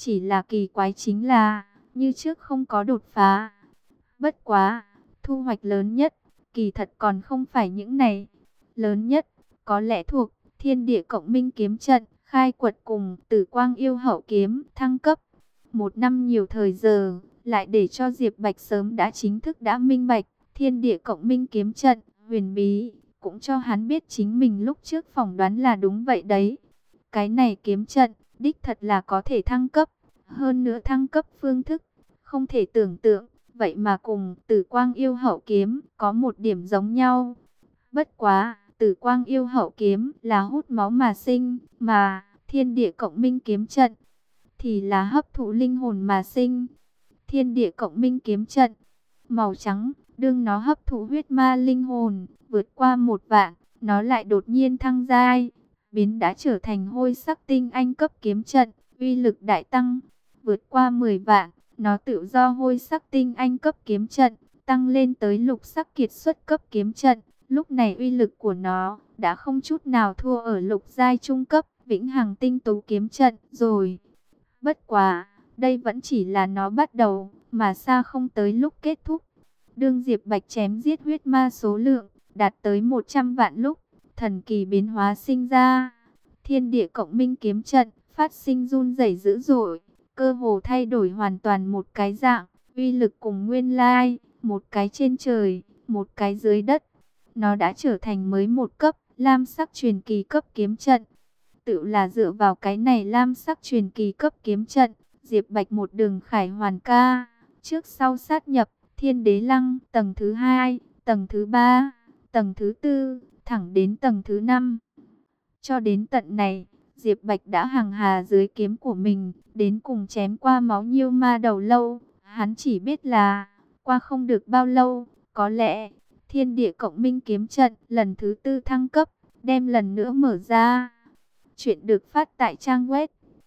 Chỉ là kỳ quái chính là, như trước không có đột phá. Bất quá, thu hoạch lớn nhất, kỳ thật còn không phải những này. Lớn nhất, có lẽ thuộc Thiên Địa Cộng Minh Kiếm Trận, khai quật cùng Tử Quang Yêu Hậu Kiếm thăng cấp. Một năm nhiều thời giờ, lại để cho Diệp Bạch sớm đã chính thức đã minh bạch, Thiên Địa Cộng Minh Kiếm Trận, huyền bí, cũng cho hắn biết chính mình lúc trước phỏng đoán là đúng vậy đấy. Cái này kiếm trận, đích thật là có thể thăng cấp, hơn nữa thăng cấp phương thức, không thể tưởng tượng, vậy mà cùng Tử Quang Yêu Hậu Kiếm có một điểm giống nhau. Bất quá, Tử Quang Yêu Hậu Kiếm là hút máu mà sinh, mà Thiên Địa Cộng Minh Kiếm Trận thì là hấp thụ linh hồn mà sinh. Thiên Địa Cộng Minh Kiếm Trận, màu trắng, đương nó hấp thụ huyết ma linh hồn, vượt qua 1 vạn, nó lại đột nhiên thăng giai, biến đã trở thành hôi sắc tinh anh cấp kiếm trận, uy lực đại tăng, vượt qua 10 vạn, nó tự do hôi sắc tinh anh cấp kiếm trận, tăng lên tới lục sắc kiệt xuất cấp kiếm trận. Lúc này uy lực của nó đã không chút nào thua ở lục giai trung cấp vĩnh hằng tinh tú kiếm trận rồi. Bất quá, đây vẫn chỉ là nó bắt đầu, mà xa không tới lúc kết thúc. Đương Diệp Bạch chém giết huyết ma số lượng đạt tới 100 vạn lúc, thần kỳ biến hóa sinh ra. Thiên Địa Cộng Minh Kiếm Trận phát sinh run rẩy dữ dội, cơ hồ thay đổi hoàn toàn một cái dạng, uy lực cùng nguyên lai, một cái trên trời, một cái dưới đất. Nó đã trở thành mới một cấp, lam sắc truyền kỳ cấp kiếm trận. Tự là dựa vào cái này lam sắc truyền kỳ cấp kiếm trận, Diệp Bạch một đường khải hoàn ca, trước sau sát nhập, Thiên Đế Lăng, tầng thứ 2, tầng thứ 3, tầng thứ 4, thẳng đến tầng thứ 5. Cho đến tận này, Diệp Bạch đã hàng hà dưới kiếm của mình, đến cùng chém qua máu nhiêu ma đầu lâu. Hắn chỉ biết là, qua không được bao lâu, có lẽ, Thiên Địa Cộng Minh Kiếm Trận lần thứ 4 thăng cấp, đem lần nữa mở ra. Chuyện được phát tại trang web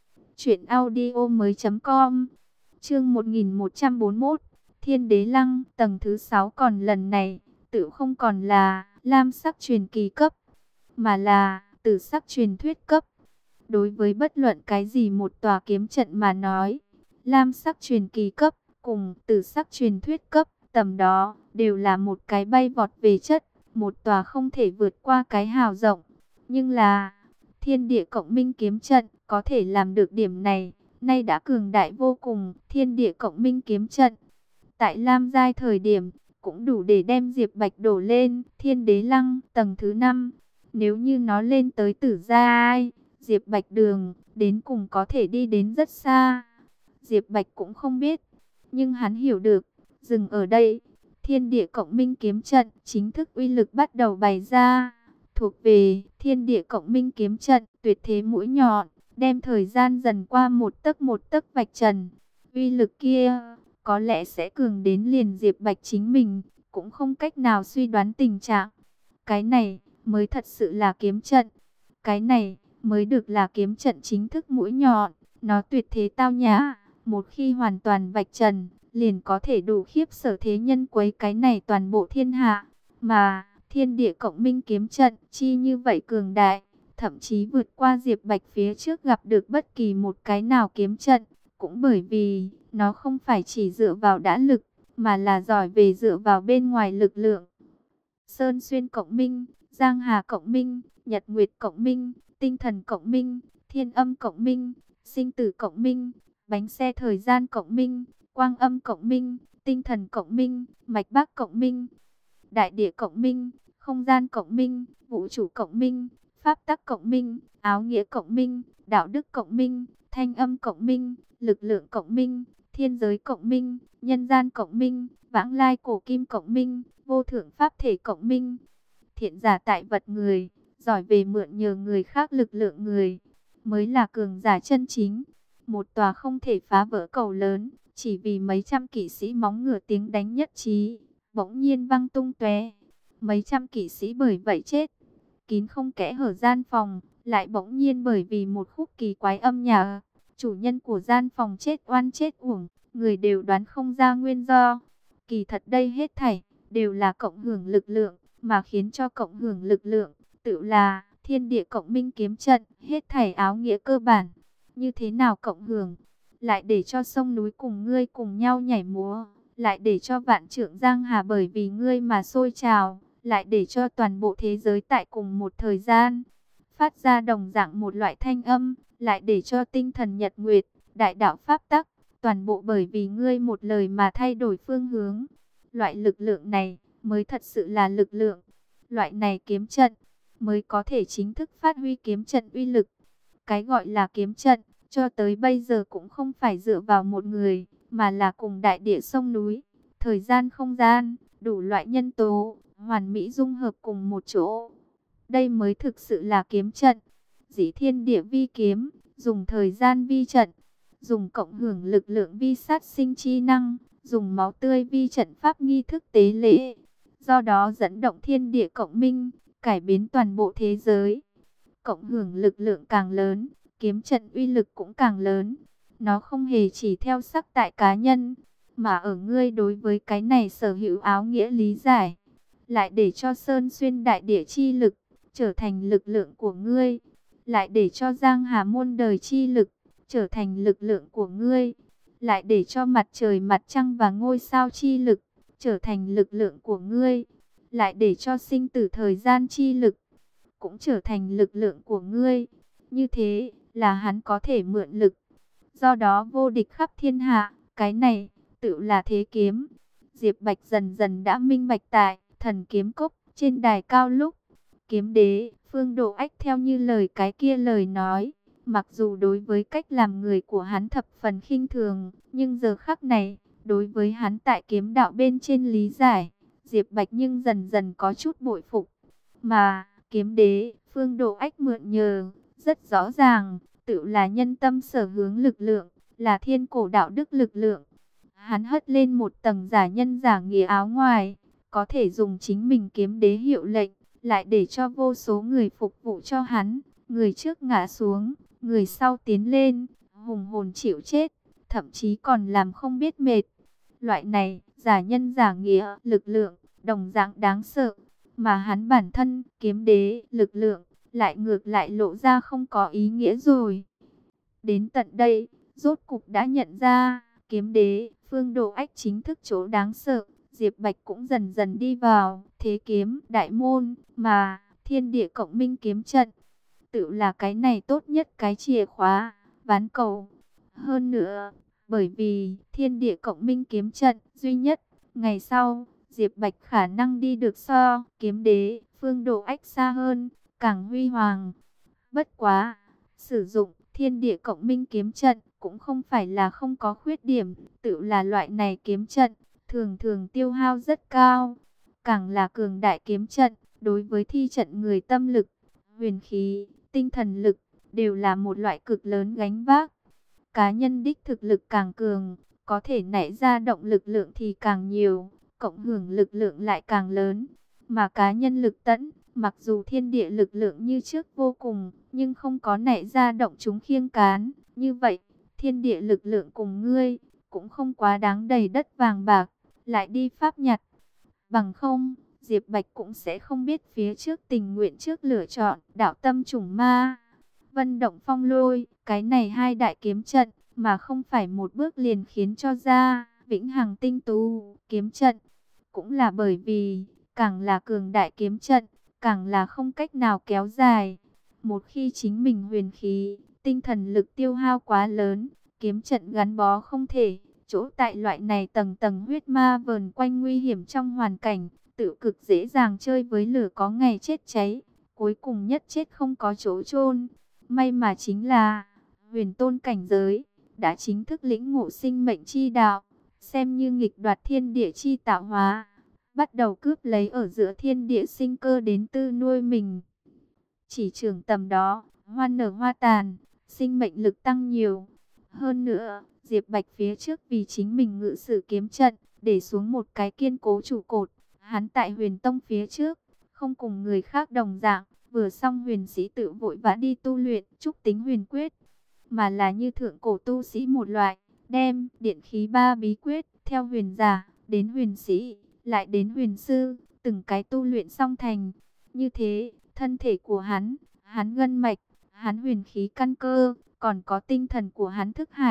truyệnaudiomoi.com. Chương 1141, Thiên Đế Lăng, tầng thứ 6 còn lần này, tự không còn là lam sắc truyền kỳ cấp, mà là tử sắc truyền thuyết cấp. Đối với bất luận cái gì một tòa kiếm trận mà nói, lam sắc truyền kỳ cấp cùng tử sắc truyền thuyết cấp, tầm đó đều là một cái bay vọt về chất, một tòa không thể vượt qua cái hào rộng. Nhưng là Thiên Địa Cộng Minh Kiếm Trận có thể làm được điểm này, nay đã cường đại vô cùng. Thiên Địa Cộng Minh Kiếm Trận tại lam giai thời điểm cũng đủ để đem Diệp Bạch đổ lên Thiên Đế Lăng tầng thứ 5. Nếu như nó lên tới tử giai, Diệp Bạch đường đến cùng có thể đi đến rất xa. Diệp Bạch cũng không biết, nhưng hắn hiểu được, dừng ở đây, Thiên Địa Cộng Minh Kiếm Trận chính thức uy lực bắt đầu bày ra. Thuộc về Thiên Địa Cộng Minh Kiếm Trận, tuyệt thế mũi nhọn, đem thời gian dần qua một tấc vạch trần. Uy lực kia có lẽ sẽ cường đến liền Diệp Bạch chính mình cũng không cách nào suy đoán tình trạng. Cái này mới thật sự là kiếm trận. Cái này mới được là kiếm trận chính thức mũi nhọn. Nó tuyệt thế tao nhã, một khi hoàn toàn vạch trần, liền có thể đủ khiếp sợ thế nhân quấy cái này toàn bộ thiên hạ. Mà Thiên Địa Cộng Minh Kiếm Trận chi như vậy cường đại, thậm chí vượt qua Diệp Bạch phía trước gặp được bất kỳ một cái nào kiếm trận. Cũng bởi vì nó không phải chỉ dựa vào đã lực, mà là giỏi về dựa vào bên ngoài lực lượng. Sơn Xuyên Cộng Minh, Giang Hà Cộng Minh, Nhật Nguyệt Cộng Minh, Tinh Thần Cộng Minh, Thiên Âm Cộng Minh, Sinh Tử Cộng Minh, Bánh Xe Thời Gian Cộng Minh, Quang Âm Cộng Minh, Tinh Thần Cộng Minh, Mạch Bắc Cộng Minh, Đại Địa Cộng Minh, Không Gian Cộng Minh, Vũ Trụ Cộng Minh, Pháp Tắc Cộng Minh, Áo Nghĩa Cộng Minh, Đạo Đức Cộng Minh, Thanh Âm Cộng Minh, Lực Lượng Cộng Minh, Thiên Giới Cộng Minh, Nhân Gian Cộng Minh, Vãng Lai Cổ Kim Cộng Minh, Vô Thượng Pháp Thể Cộng Minh. Thiện giả tại vật người, giỏi về mượn nhờ người khác lực lượng người, mới là cường giả chân chính. Một tòa không thể phá vỡ cầu lớn, chỉ vì mấy trăm kỵ sĩ móng ngựa tiếng đánh nhất trí, bỗng nhiên văng tung tóe. Mấy trăm kỵ sĩ bởi vậy chết. Kín không kẽ hở gian phòng, lại bỗng nhiên bởi vì một khúc kỳ quái âm nhạc, chủ nhân của gian phòng chết oan chết uổng, người đều đoán không ra nguyên do. Kỳ thật đây hết thảy đều là cộng hưởng lực lượng, mà khiến cho cộng hưởng lực lượng tự là Thiên Địa Cộng Minh Kiếm Trận. Hết thảy áo nghĩa cơ bản như thế nào cộng hưởng, lại để cho sông núi cùng ngươi cùng nhau nhảy múa, lại để cho vạn trượng giang hà bởi vì ngươi mà sôi trào, lại để cho toàn bộ thế giới tại cùng một thời gian phát ra đồng dạng một loại thanh âm, lại để cho tinh thần nhật nguyệt, đại đạo pháp tắc, toàn bộ bởi vì ngươi một lời mà thay đổi phương hướng. Loại lực lượng này mới thật sự là lực lượng. Loại này kiếm trận mới có thể chính thức phát huy kiếm trận uy lực. Cái gọi là kiếm trận, cho tới bây giờ cũng không phải dựa vào một người, mà là cùng đại địa sông núi, thời gian không gian, đủ loại nhân tố, hoàn mỹ dung hợp cùng một chỗ. Đây mới thực sự là kiếm trận. Dĩ thiên địa vi kiếm, dùng thời gian vi trận, dùng cộng hưởng lực lượng vi sát sinh chi năng, dùng máu tươi vi trận pháp nghi thức tế lễ. Do đó dẫn động thiên địa cộng minh, cải biến toàn bộ thế giới. Cộng hưởng lực lượng càng lớn, kiếm trận uy lực cũng càng lớn. Nó không hề chỉ theo sắc tại cá nhân, mà ở ngươi đối với cái này sở hữu áo nghĩa lý giải. Lại để cho sơn xuyên đại địa chi lực trở thành lực lượng của ngươi, lại để cho giang hà muôn đời chi lực trở thành lực lượng của ngươi, lại để cho mặt trời mặt trăng và ngôi sao chi lực trở thành lực lượng của ngươi, lại để cho sinh tử thời gian chi lực cũng trở thành lực lượng của ngươi. Như thế là hắn có thể mượn lực, do đó vô địch khắp thiên hạ. Cái này tự là thế kiếm. Diệp Bạch dần dần đã minh bạch tại thần kiếm cốc trên đài cao lúc kiếm đế Phương Độ Ách theo như lời cái kia lời nói, mặc dù đối với cách làm người của hắn thập phần khinh thường, nhưng giờ khắc này, đối với hắn tại kiếm đạo bên trên lý giải, Diệp Bạch nhưng dần dần có chút bội phục. Mà kiếm đế Phương Độ Ách mượn nhờ rất rõ ràng, tự là nhân tâm sở hướng lực lượng, là thiên cổ đạo đức lực lượng. Hắn hất lên một tầng giả nhân giả nghĩa áo ngoài, có thể dùng chính mình kiếm đế hiệu lệnh, lại để cho vô số người phục vụ cho hắn, người trước ngã xuống, người sau tiến lên, hùng hồn chịu chết, thậm chí còn làm không biết mệt. Loại này, giả nhân giả nghĩa, lực lượng, đồng dạng đáng sợ, mà hắn bản thân, kiếm đế, lực lượng, lại ngược lại lộ ra không có ý nghĩa rồi. Đến tận đây, rốt cục đã nhận ra, kiếm đế, Phương Độ Ách chính thức chỗ đáng sợ. Diệp Bạch cũng dần dần đi vào thế kiếm đại môn, mà thiên địa cộng minh kiếm trận tự là cái này tốt nhất cái chìa khóa ván cầu. Hơn nữa, bởi vì thiên địa cộng minh kiếm trận duy nhất, ngày sau Diệp Bạch khả năng đi được so kiếm đế Phương Độ Ách xa hơn, càng huy hoàng. Bất quá, sử dụng thiên địa cộng minh kiếm trận cũng không phải là không có khuyết điểm, tự là loại này kiếm trận thường thường tiêu hao rất cao. Càng là cường đại kiếm trận, đối với thi trận người tâm lực, huyền khí, tinh thần lực, đều là một loại cực lớn gánh vác. Cá nhân đích thực lực càng cường, có thể nảy ra động lực lượng thì càng nhiều, cộng hưởng lực lượng lại càng lớn. Mà cá nhân lực tẫn, mặc dù thiên địa lực lượng như trước vô cùng, nhưng không có nảy ra động chúng khiêng cán. Như vậy, thiên địa lực lượng cùng ngươi, cũng không quá đáng đầy đất vàng bạc, lại đi pháp nhặt. Bằng không, Diệp Bạch cũng sẽ không biết phía trước tình nguyện trước lựa chọn đạo tâm chủng ma, Vân Động Phong Lôi, cái này hai đại kiếm trận, mà không phải một bước liền khiến cho ra vĩnh hằng tinh tú kiếm trận. Cũng là bởi vì, càng là cường đại kiếm trận, càng là không cách nào kéo dài. Một khi chính mình huyền khí, tinh thần lực tiêu hao quá lớn, kiếm trận gắn bó không thể. Chỗ tại loại này tầng tầng huyết ma vờn quanh nguy hiểm trong hoàn cảnh, tự cực dễ dàng chơi với lửa có ngày chết cháy, cuối cùng nhất chết không có chỗ chôn. May mà chính là huyền tôn cảnh giới đã chính thức lĩnh ngộ sinh mệnh chi đạo, xem như nghịch đoạt thiên địa chi tạo hóa, bắt đầu cướp lấy ở giữa thiên địa sinh cơ đến tư nuôi mình. Chỉ trường tầm đó, hoa nở hoa tàn, sinh mệnh lực tăng nhiều. Hơn nữa, Diệp Bạch phía trước vì chính mình ngự sử kiếm trận, để xuống một cái kiên cố trụ cột. Hắn tại huyền tông phía trước, không cùng người khác đồng dạng, vừa xong huyền sĩ tự vội vã đi tu luyện trúc tính huyền quyết, mà là như thượng cổ tu sĩ một loại, đem điện khí ba bí quyết, theo huyền giả, đến huyền sĩ, lại đến huyền sư, từng cái tu luyện xong thành. Như thế, thân thể của hắn gân mạch, hắn huyền khí căn cơ, còn có tinh thần của hắn thức hải,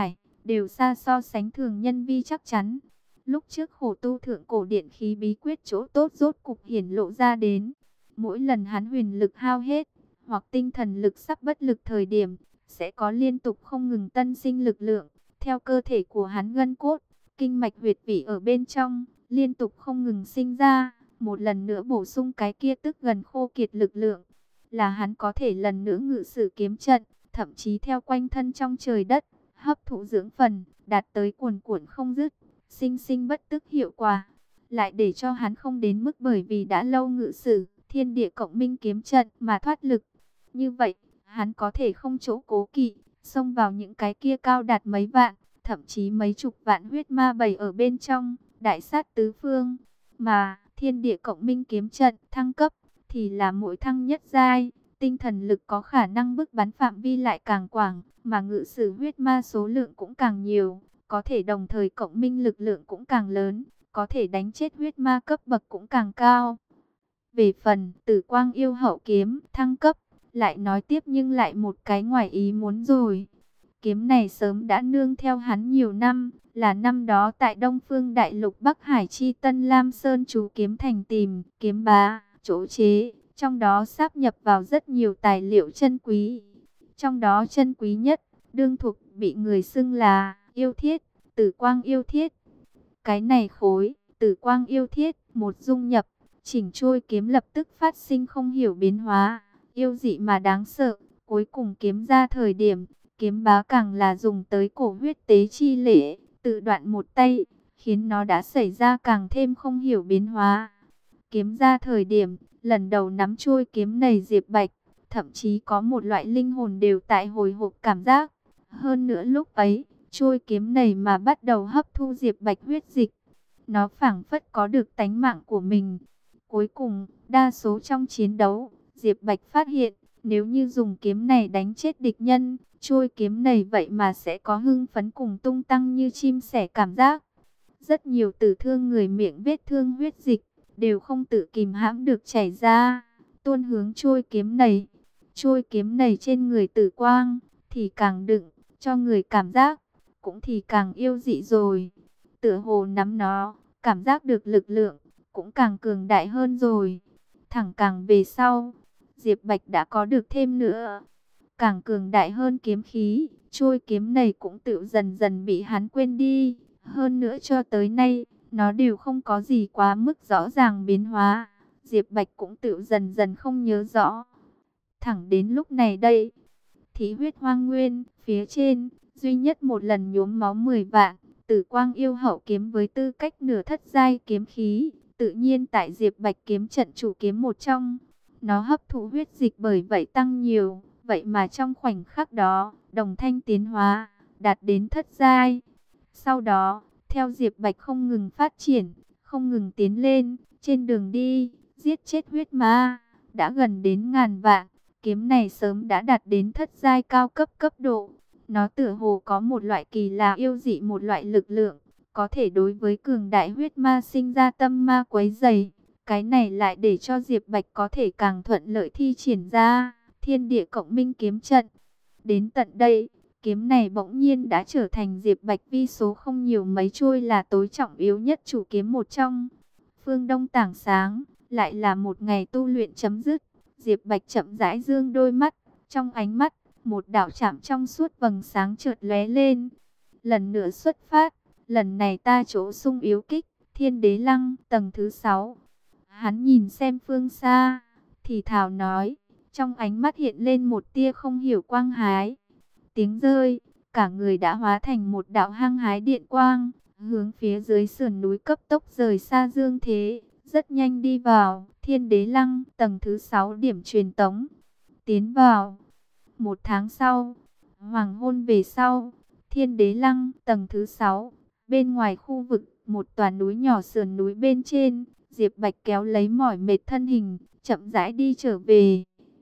đều xa so sánh thường nhân vi chắc chắn. Lúc trước khổ tu thượng cổ điện khí bí quyết chỗ tốt rốt cục hiển lộ ra đến. Mỗi lần hắn huyền lực hao hết, hoặc tinh thần lực sắp bất lực thời điểm, sẽ có liên tục không ngừng tân sinh lực lượng, theo cơ thể của hắn gân cốt, kinh mạch huyệt vị ở bên trong, liên tục không ngừng sinh ra, một lần nữa bổ sung cái kia tức gần khô kiệt lực lượng, là hắn có thể lần nữa ngự sử kiếm trận, thậm chí theo quanh thân trong trời đất, hấp thụ dưỡng phần, đạt tới cuồn cuộn không dứt, sinh sinh bất tức hiệu quả, lại để cho hắn không đến mức bởi vì đã lâu ngự sử thiên địa cộng minh kiếm trận mà thoát lực. Như vậy, hắn có thể không chỗ cố kỵ, xông vào những cái kia cao đạt mấy vạn, thậm chí mấy chục vạn huyết ma bầy ở bên trong, đại sát tứ phương. Mà thiên địa cộng minh kiếm trận thăng cấp thì là mỗi thăng nhất giai, tinh thần lực có khả năng bức bắn phạm vi lại càng quảng, mà ngự sử huyết ma số lượng cũng càng nhiều, có thể đồng thời cộng minh lực lượng cũng càng lớn, có thể đánh chết huyết ma cấp bậc cũng càng cao. Về phần Tử Quang Yêu Hậu kiếm thăng cấp, lại nói tiếp nhưng lại một cái ngoài ý muốn rồi. Kiếm này sớm đã nương theo hắn nhiều năm, là năm đó tại Đông Phương Đại Lục Bắc Hải Chi Tân Lam Sơn chú kiếm thành tìm, kiếm bá, chỗ chế, trong đó sáp nhập vào rất nhiều tài liệu chân quý. Trong đó chân quý nhất, đương thuộc bị người xưng là yêu thiết, Tử Quang Yêu Thiết. Cái này khối, Tử Quang Yêu Thiết, một dung nhập, chỉnh trôi kiếm lập tức phát sinh không hiểu biến hóa, yêu dị mà đáng sợ. Cuối cùng kiếm ra thời điểm, kiếm bá càng là dùng tới cổ huyết tế chi lễ, tự đoạn một tay, khiến nó đã xảy ra càng thêm không hiểu biến hóa. Kiếm ra thời điểm, lần đầu nắm trôi kiếm này Diệp Bạch, thậm chí có một loại linh hồn đều tại hồi hộp cảm giác. Hơn nữa lúc ấy, trôi kiếm này mà bắt đầu hấp thu Diệp Bạch huyết dịch. Nó phảng phất có được tánh mạng của mình. Cuối cùng, đa số trong chiến đấu, Diệp Bạch phát hiện, nếu như dùng kiếm này đánh chết địch nhân, trôi kiếm này vậy mà sẽ có hưng phấn cùng tung tăng như chim sẻ cảm giác. Rất nhiều tử thương người miệng vết thương huyết dịch, đều không tự kìm hãm được chảy ra, tuôn hướng trôi kiếm này. Trôi kiếm này trên người Tử Quang, thì càng đựng, cho người cảm giác, cũng thì càng yêu dị rồi. Tựa hồ nắm nó, cảm giác được lực lượng, cũng càng cường đại hơn rồi. Thẳng càng về sau, Diệp Bạch đã có được thêm nữa, càng cường đại hơn kiếm khí, trôi kiếm này cũng tự dần dần bị hắn quên đi. Hơn nữa cho tới nay, nó đều không có gì quá mức rõ ràng biến hóa. Diệp Bạch cũng tự dần dần không nhớ rõ. Thẳng đến lúc này đây, Thí Huyết Hoang Nguyên, phía trên, duy nhất một lần nhuốm máu 10 vạn, Tử Quang Yêu Hậu kiếm với tư cách nửa thất giai kiếm khí, tự nhiên tại Diệp Bạch kiếm trận chủ kiếm một trong. Nó hấp thụ huyết dịch bởi vậy tăng nhiều, vậy mà trong khoảnh khắc đó, đồng thanh tiến hóa, đạt đến thất giai. Sau đó, theo Diệp Bạch không ngừng phát triển, không ngừng tiến lên, trên đường đi, giết chết huyết ma, đã gần đến ngàn vạn. Kiếm này sớm đã đạt đến thất giai cao cấp cấp độ. Nó tựa hồ có một loại kỳ lạ yêu dị, một loại lực lượng, có thể đối với cường đại huyết ma sinh ra tâm ma quấy rầy. Cái này lại để cho Diệp Bạch có thể càng thuận lợi thi triển ra thiên địa cộng minh kiếm trận. Đến tận đây, kiếm này bỗng nhiên đã trở thành Diệp Bạch vi số không nhiều mấy trôi là tối trọng yếu nhất chủ kiếm một trong. Phương Đông tảng sáng, lại là một ngày tu luyện chấm dứt. Diệp Bạch chậm rãi dương đôi mắt, trong ánh mắt, một đạo chạm trong suốt vầng sáng chợt lóe lên. Lần nữa xuất phát, lần này ta chỗ sung yếu kích, Thiên Đế Lăng, tầng thứ 6. Hắn nhìn xem phương xa, thì thào nói, trong ánh mắt hiện lên một tia không hiểu quang hái. Tiếng rơi, cả người đã hóa thành một đạo hăng hái điện quang, hướng phía dưới sườn núi cấp tốc rời xa dương thế, rất nhanh đi vào Thiên Đế Lăng, tầng thứ 6 điểm truyền tống. Tiến vào. Một tháng sau, hoàng hôn về sau, Thiên Đế Lăng, tầng thứ 6, bên ngoài khu vực, một tòa núi nhỏ sườn núi bên trên, Diệp Bạch kéo lấy mỏi mệt thân hình, chậm rãi đi trở về.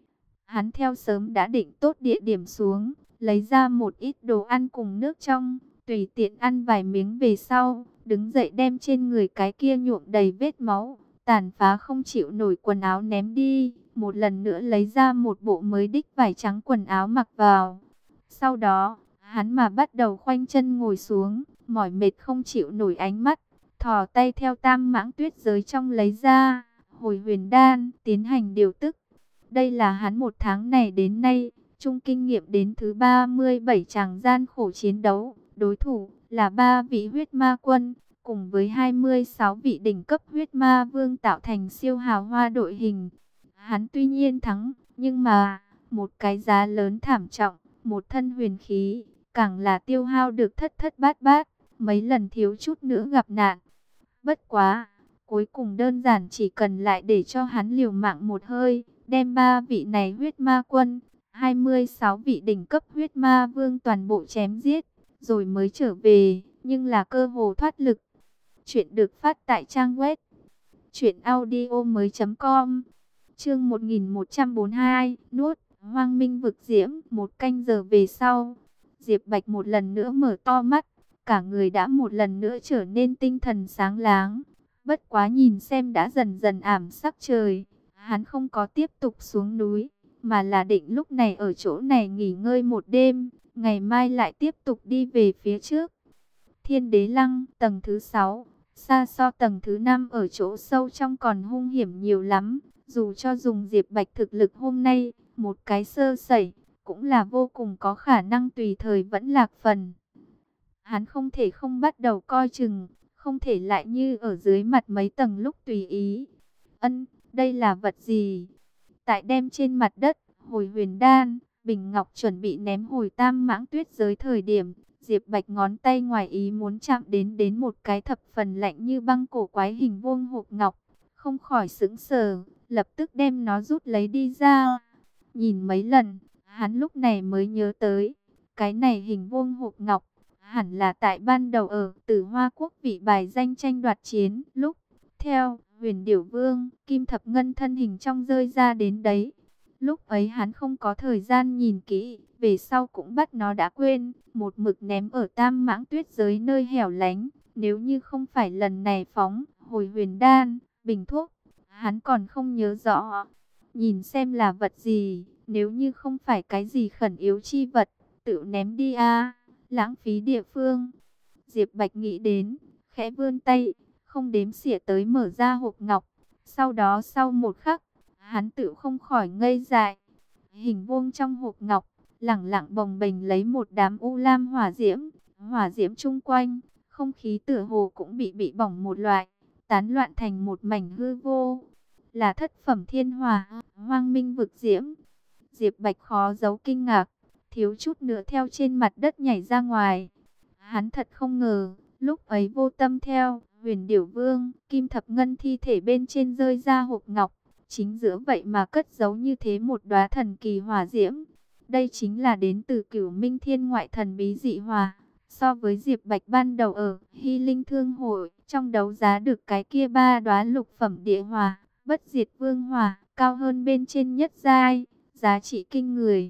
Hắn theo sớm đã định tốt địa điểm xuống, lấy ra một ít đồ ăn cùng nước trong, tùy tiện ăn vài miếng về sau, đứng dậy đem trên người cái kia nhuộm đầy vết máu, tàn phá không chịu nổi quần áo ném đi, một lần nữa lấy ra một bộ mới đích vải trắng quần áo mặc vào. Sau đó, Hắn mà bắt đầu khoanh chân ngồi xuống, mỏi mệt không chịu nổi ánh mắt, thò tay theo tam mãng tuyết giới trong lấy ra, hồi huyền đan, tiến hành điều tức. Đây là hắn một tháng này đến nay, chung kinh nghiệm đến thứ 37 tràng gian khổ chiến đấu. Đối thủ là 3 vị huyết ma quân, cùng với 26 vị đỉnh cấp huyết ma vương tạo thành siêu hào hoa đội hình. Hắn tuy nhiên thắng, nhưng mà, một cái giá lớn thảm trọng, một thân huyền khí, càng là tiêu hao được thất thất bát bát, mấy lần thiếu chút nữa gặp nạn. Bất quá, cuối cùng đơn giản chỉ cần lại để cho hắn liều mạng một hơi, đem 3 vị này huyết ma quân, 26 vị đỉnh cấp huyết ma vương toàn bộ chém giết, rồi mới trở về, nhưng là cơ hồ thoát lực. Chuyện được phát tại trang web truyệnaudiomoi.com. Chương 1142, nuốt Hoang Minh vực diễm. Một canh giờ về sau, Diệp Bạch một lần nữa mở to mắt, cả người đã một lần nữa trở nên tinh thần sáng láng. Bất quá nhìn xem đã dần dần ảm sắc trời, hắn không có tiếp tục xuống núi, mà là định lúc này ở chỗ này nghỉ ngơi một đêm, ngày mai lại tiếp tục đi về phía trước. Thiên Đế Lăng, tầng thứ 6, xa so tầng thứ 5 ở chỗ sâu trong còn hung hiểm nhiều lắm. Dù cho dùng Diệp Bạch thực lực hôm nay, một cái sơ sẩy, cũng là vô cùng có khả năng tùy thời vẫn lạc phần. Hắn không thể không bắt đầu coi chừng, không thể lại như ở dưới mặt mấy tầng lúc tùy ý. Đây là vật gì? Tại đem trên mặt đất, hồi huyền đan, bình ngọc chuẩn bị ném hồi tam mãng tuyết giới thời điểm, Diệp Bạch ngón tay ngoài ý muốn chạm đến một cái thập phần lạnh như băng cổ quái hình vuông hộp ngọc, không khỏi sững sờ, lập tức đem nó rút lấy đi ra. Nhìn mấy lần, hắn lúc này mới nhớ tới, cái này hình vuông hộp ngọc, hẳn là tại ban đầu ở Tử Hoa Quốc vị bài danh tranh đoạt chiến, lúc theo Huyền Điểu Vương, Kim Thập Ngân thân hình trong rơi ra đến đấy. Lúc ấy hắn không có thời gian nhìn kỹ, về sau cũng bắt nó đã quên, một mực ném ở tam mãng tuyết giới nơi hẻo lánh. Nếu như không phải lần này phóng, hồi huyền đan, bình thuốc, hắn còn không nhớ rõ. Nhìn xem là vật gì, nếu như không phải cái gì khẩn yếu chi vật, tự ném đi a, lãng phí địa phương. Diệp Bạch nghĩ đến, khẽ vươn tay, không đếm xỉa tới mở ra hộp ngọc. Sau đó sau một khắc, hắn tự không khỏi ngây dại. Hình vuông trong hộp ngọc, lẳng lặng bồng bềnh lấy một đám u lam hỏa diễm chung quanh, không khí tựa hồ cũng bị bỏng một loại, tán loạn thành một mảnh hư vô. Là thất phẩm thiên hỏa, Hoang Minh vực diễm. Diệp Bạch khó giấu kinh ngạc, thiếu chút nữa theo trên mặt đất nhảy ra ngoài. Hắn thật không ngờ, lúc ấy vô tâm theo Huyền Điểu Vương, Kim Thập Ngân thi thể bên trên rơi ra hộp ngọc, chính giữa vậy mà cất giấu như thế một đóa thần kỳ hỏa diễm. Đây chính là đến từ Cửu Minh Thiên ngoại thần bí dị hỏa. So với Diệp Bạch ban đầu ở Hy Linh Thương Hội, trong đấu giá được cái kia 3 đóa lục phẩm địa hỏa, bất diệt vương hỏa, cao hơn bên trên nhất giai, giá trị kinh người.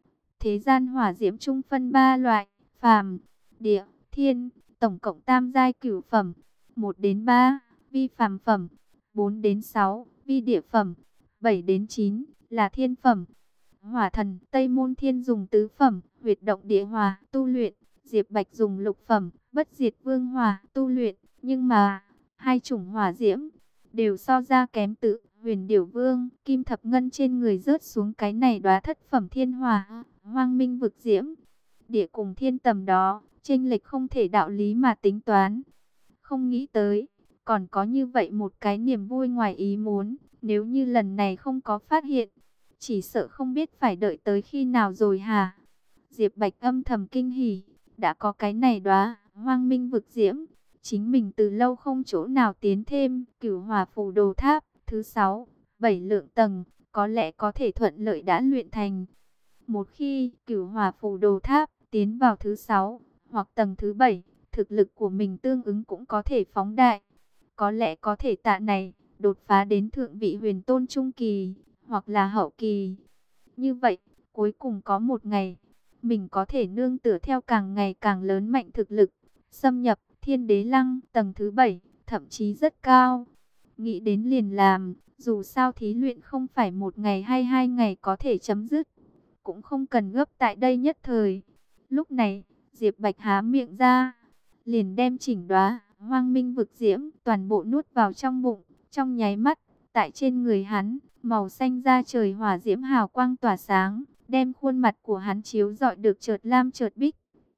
Thế gian hỏa diễm chung phân 3 loại, phàm, địa, thiên, tổng cộng tam giai cửu phẩm, 1 đến 3, vi phàm phẩm, 4 đến 6, vi địa phẩm, 7 đến 9 là thiên phẩm. Hỏa thần Tây Môn Thiên dùng tứ phẩm, huyệt động địa hỏa tu luyện, Diệp Bạch dùng lục phẩm, bất diệt vương hỏa tu luyện, nhưng mà hai chủng hỏa diễm đều so ra kém tự. Huyền Điểu Vương, Kim Thập Ngân trên người rớt xuống cái này đóa thất phẩm thiên hỏa, Hoang Minh vực diễm. Địa cùng thiên tầm đó, chênh lệch không thể đạo lý mà tính toán. Không nghĩ tới, còn có như vậy một cái niềm vui ngoài ý muốn, nếu như lần này không có phát hiện, chỉ sợ không biết phải đợi tới khi nào rồi hả? Diệp Bạch âm thầm kinh hỉ, đã có cái này đóa Hoang Minh vực diễm, chính mình từ lâu không chỗ nào tiến thêm. Cửu Hỏa Phù Đồ Tháp thứ 6, 7 lượng tầng, có lẽ có thể thuận lợi đã luyện thành. Một khi Cửu Hỏa Phù Đồ Tháp tiến vào thứ 6 hoặc tầng thứ 7, thực lực của mình tương ứng cũng có thể phóng đại. Có lẽ có thể tạ này đột phá đến thượng vị huyền tôn trung kỳ, hoặc là hậu kỳ. Như vậy, cuối cùng có một ngày, mình có thể nương tựa theo càng ngày càng lớn mạnh thực lực, xâm nhập Thiên Đế Lăng tầng thứ 7, thậm chí rất cao. Nghĩ đến liền làm, dù sao thí luyện không phải một ngày hay 2 ngày có thể chấm dứt, cũng không cần gấp tại đây nhất thời. Lúc này, Diệp Bạch há miệng ra, liền đem chỉnh đóa Hoang Minh Vực Diễm toàn bộ nuốt vào trong bụng. Trong nháy mắt, tại trên người hắn, màu xanh da trời hỏa diễm hào quang tỏa sáng, đem khuôn mặt của hắn chiếu rọi được chợt lam chợt bích.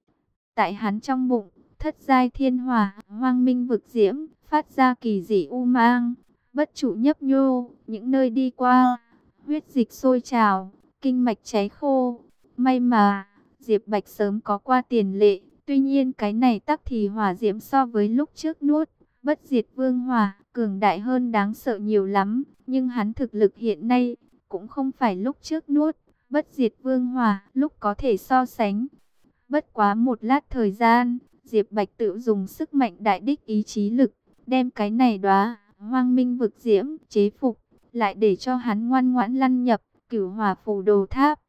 Tại hắn trong bụng, thất giai thiên hỏa Hoang Minh Vực Diễm phát ra kỳ dị u mang, bất trụ nhấp nhô, những nơi đi qua, huyết dịch sôi trào, kinh mạch cháy khô. May mà Diệp Bạch sớm có qua tiền lệ, tuy nhiên cái này tắc thì hỏa diễm so với lúc trước nuốt Bất Diệt Vương Hỏa cường đại hơn đáng sợ nhiều lắm, nhưng hắn thực lực hiện nay cũng không phải lúc trước nuốt Bất Diệt Vương Hỏa lúc có thể so sánh. Bất quá một lát thời gian, Diệp Bạch tự dùng sức mạnh đại đích ý chí lực, đem cái này đóa Hoang Minh Vực Diễm chế phục, lại để cho hắn ngoan ngoãn lăn nhập Cửu Hỏa Phù Đồ Tháp.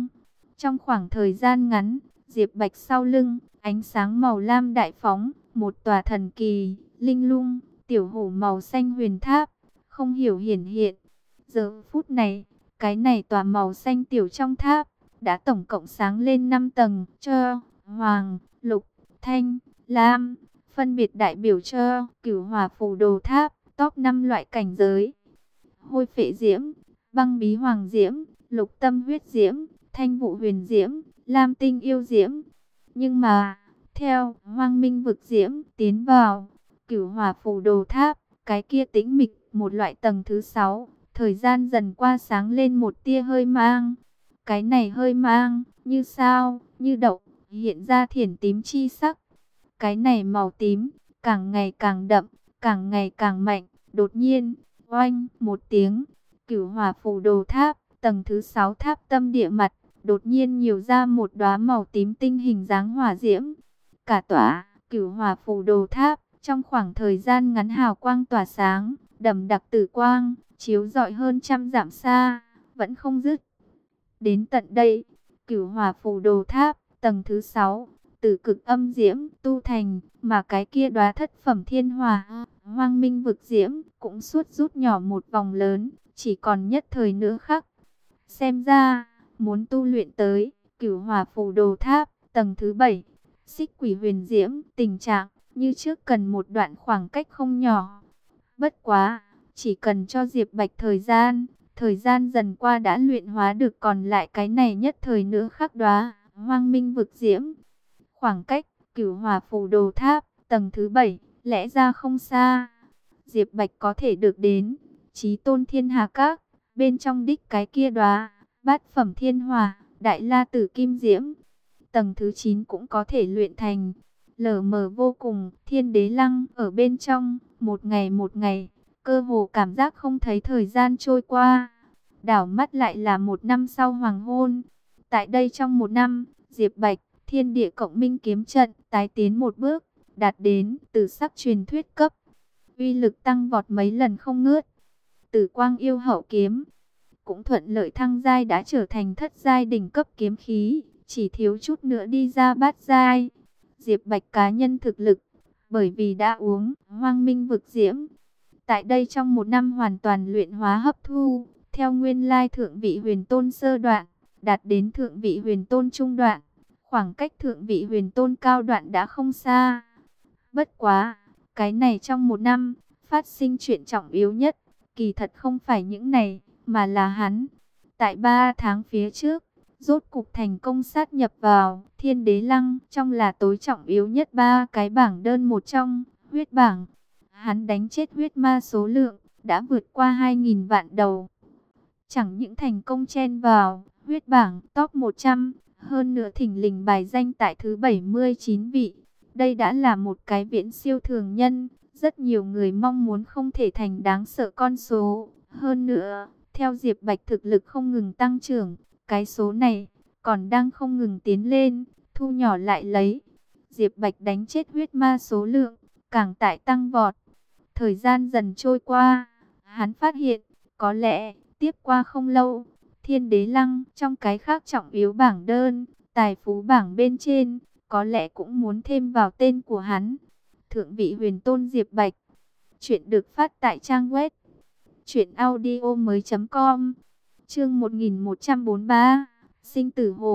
Trong khoảng thời gian ngắn, Diệp Bạch sau lưng, ánh sáng màu lam đại phóng, một tòa thần kỳ, linh lung, tiểu hổ màu xanh huyền tháp, không hiểu hiển hiện. Giờ phút này, cái này tòa màu xanh tiểu trong tháp, đã tổng cộng sáng lên 5 tầng, cho, hoàng, lục, thanh, lam, phân biệt đại biểu cho Cửu Hỏa Phù Đồ Tháp, top 5 loại cảnh giới. Hôi Phệ Diễm, Băng Bí Hoàng Diễm, Lục Tâm Huyết Diễm, Thanh Vụ Huyền Diễm, Lam Tinh Yêu Diễm. Nhưng mà, theo Hoang Minh Vực Diễm tiến vào Cửu Hỏa Phù Đồ Tháp, cái kia tĩnh mịch một loại tầng thứ 6, thời gian dần qua sáng lên một tia hơi mang. Cái này hơi mang, như sao, như đậu, hiện ra thiển tím chi sắc. Cái này màu tím, càng ngày càng đậm, càng ngày càng mạnh. Đột nhiên, oanh, một tiếng, Cửu Hỏa Phù Đồ Tháp, tầng thứ 6 tháp tâm địa mặt, đột nhiên nhiều ra một đóa màu tím tinh hình dáng hỏa diễm. Cả tòa Cửu Hỏa Phù Đồ Tháp, trong khoảng thời gian ngắn hào quang tỏa sáng, đậm đặc tử quang, chiếu rọi hơn trăm dặm xa, vẫn không dứt. Đến tận đây, Cửu Hỏa Phù Đồ Tháp, tầng thứ 6, từ cực âm diễm tu thành, mà cái kia đóa thất phẩm thiên hỏa Hoang Minh Vực Diễm cũng rút nhỏ một vòng lớn, chỉ còn nhất thời nữa khắc. Xem ra, muốn tu luyện tới Cửu Hỏa Phù Đồ Tháp, tầng thứ 7, Xích Quỷ Huyền Diễm, tình trạng như trước cần một đoạn khoảng cách không nhỏ. Bất quá, chỉ cần cho Diệp Bạch thời gian dần qua đã luyện hóa được còn lại cái này nhất thời nữa khắc đóa Hoang Minh Vực Diễm. Khoảng cách Cửu Hỏa Phù Đồ Tháp, tầng thứ 7, lẽ ra không xa. Diệp Bạch có thể được đến Chí Tôn Thiên Hà Các, bên trong đích cái kia đóa Bát Phẩm Thiên Hỏa, Đại La Tử Kim Diễm. Tầng thứ 9 cũng có thể luyện thành. Lờ mờ vô cùng, Thiên Đế Lăng ở bên trong, một ngày, cơ hồ cảm giác không thấy thời gian trôi qua. Đảo mắt lại là một năm sau hoàng hôn. Tại đây trong một năm, Diệp Bạch, Thiên Địa Cộng Minh kiếm trận tái tiến một bước, đạt đến Tử Sắc truyền thuyết cấp, uy lực tăng vọt mấy lần không ngớt. Tử Quang Yêu Hậu kiếm cũng thuận lợi thăng giai, đã trở thành thất giai đỉnh cấp kiếm khí, chỉ thiếu chút nữa đi ra bát giai. Diệp Bạch cá nhân thực lực, bởi vì đã uống Hoang Minh Vực Diễm, tại đây trong một năm hoàn toàn luyện hóa hấp thu, theo nguyên lai thượng vị huyền tôn sơ đoạn, đạt đến thượng vị huyền tôn trung đoạn, khoảng cách thượng vị huyền tôn cao đoạn đã không xa. Bất quá, cái này trong một năm, phát sinh chuyện trọng yếu nhất, kỳ thật không phải những này, mà là hắn. Tại 3 tháng phía trước, rốt cục thành công sát nhập vào Thiên Đế Lăng, trong là tối trọng yếu nhất 3 cái bảng đơn một trong, huyết bảng. Hắn đánh chết huyết ma số lượng, đã vượt qua 2.000 vạn đầu. Chẳng những thành công chen vào huyết bảng top 100, hơn nữa thình lình bài danh tại thứ 79 vị. Đây đã là một cái viễn siêu thường nhân, rất nhiều người mong muốn không thể thành đáng sợ con số. Hơn nữa, theo Diệp Bạch thực lực không ngừng tăng trưởng, cái số này còn đang không ngừng tiến lên, thu nhỏ lại lấy. Diệp Bạch đánh chết huyết ma số lượng càng tại tăng vọt. Thời gian dần trôi qua, hắn phát hiện, có lẽ tiếp qua không lâu, Thiên Đế Lăng trong cái khác trọng yếu bảng đơn, tài phú bảng bên trên, có lẽ cũng muốn thêm vào tên của hắn. Thượng vị huyền tôn Diệp Bạch. Chuyện được phát tại trang web truyệnaudiomoi.com. Chương 1143, Sinh tử hồ.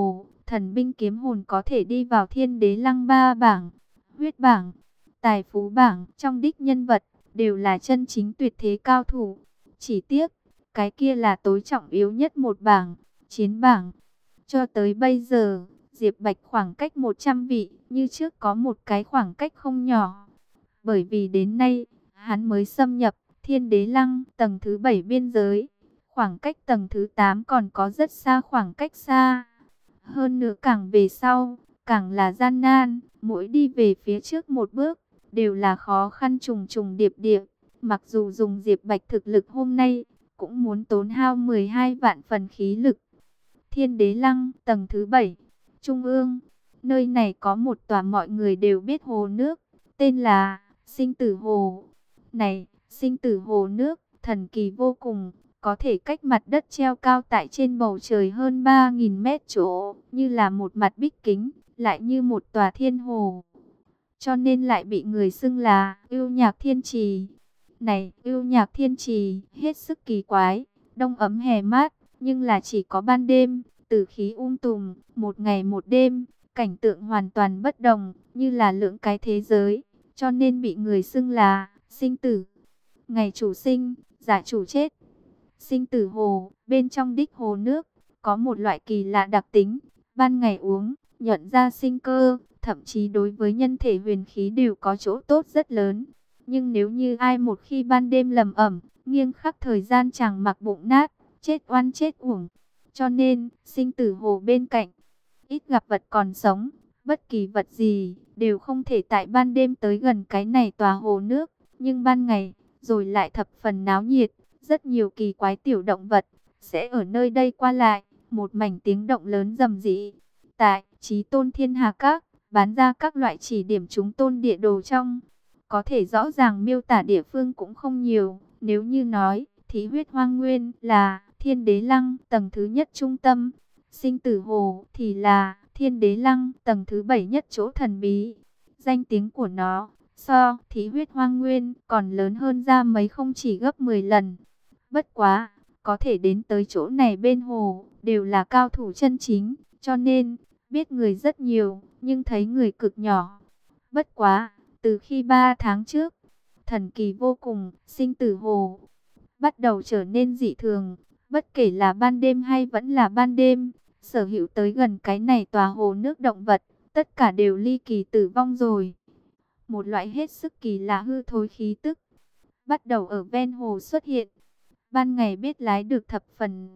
thần binh kiếm hồn có thể đi vào Thiên Đế Lăng 3 bảng, huyết bảng, tài phú bảng, trong đích nhân vật, đều là chân chính tuyệt thế cao thủ. Chỉ tiếc, cái kia là tối trọng yếu nhất một bảng, chiến bảng. Cho tới bây giờ, Diệp Bạch khoảng cách 100 vị, như trước có một cái khoảng cách không nhỏ. Bởi vì đến nay, hắn mới xâm nhập Thiên Đế Lăng tầng thứ 7 biên giới. Khoảng cách tầng thứ 8 còn có rất xa khoảng cách xa. Hơn nữa càng về sau, càng là gian nan, mỗi đi về phía trước một bước, đều là khó khăn trùng trùng điệp điệp. Mặc dù dùng Diệp Bạch thực lực hôm nay, cũng muốn tốn hao 12 vạn phần khí lực. Thiên Đế Lăng, tầng thứ 7, Trung ương. Nơi này có một tòa mọi người đều biết hồ nước, tên là Sinh Tử Hồ. Này, Sinh Tử Hồ nước, thần kỳ vô cùng, có thể cách mặt đất treo cao tại trên bầu trời hơn 3.000 mét chỗ, như là một mặt bích kính, lại như một tòa thiên hồ. Cho nên lại bị người xưng là Ưu Nhạc Thiên Trì. Này, Ưu Nhạc Thiên Trì, hết sức kỳ quái, đông ấm hè mát, nhưng là chỉ có ban đêm, tử khí tùm, một ngày một đêm, cảnh tượng hoàn toàn bất đồng, như là lưỡng cái thế giới, cho nên bị người xưng là sinh tử. Ngày chủ sinh, giả chủ chết. Sinh tử hồ, bên trong đích hồ nước, có một loại kỳ lạ đặc tính, ban ngày uống, nhận ra sinh cơ, thậm chí đối với nhân thể huyền khí đều có chỗ tốt rất lớn. Nhưng nếu như ai một khi ban đêm lầm ẩm, nghiêng khắc thời gian chẳng mặc bụng nát, chết oan chết uổng. Cho nên, sinh tử hồ bên cạnh, ít gặp vật còn sống, bất kỳ vật gì, đều không thể tại ban đêm tới gần cái này tòa hồ nước. Nhưng ban ngày, rồi lại thập phần náo nhiệt, rất nhiều kỳ quái tiểu động vật, sẽ ở nơi đây qua lại, một mảnh tiếng động lớn rầm rĩ. Tại Chí Tôn Thiên Hà Các, bán ra các loại chỉ điểm chúng tôn địa đồ trong. Có thể rõ ràng miêu tả địa phương cũng không nhiều, nếu như nói, Thí Huyết Hoang Nguyên là Thiên Đế Lăng tầng thứ nhất trung tâm, Sinh Tử Hồ thì là Thiên Đế Lăng tầng thứ 7 nhất chỗ thần bí. Danh tiếng của nó so Thí Huyết Hoang Nguyên còn lớn hơn ra mấy không chỉ gấp 10 lần. Bất quá, có thể đến tới chỗ này bên hồ, đều là cao thủ chân chính, cho nên, biết người rất nhiều, nhưng thấy người cực nhỏ. Bất quá, từ khi 3 tháng trước, thần kỳ vô cùng, Sinh Tử Hồ bắt đầu trở nên dị thường, bất kể là ban đêm hay vẫn là ban đêm, sở hữu tới gần cái này tòa hồ nước động vật, tất cả đều ly kỳ tử vong rồi. Một loại hết sức kỳ lạ hư thối khí tức, bắt đầu ở ven hồ xuất hiện. Ban ngày biết lái được thập phần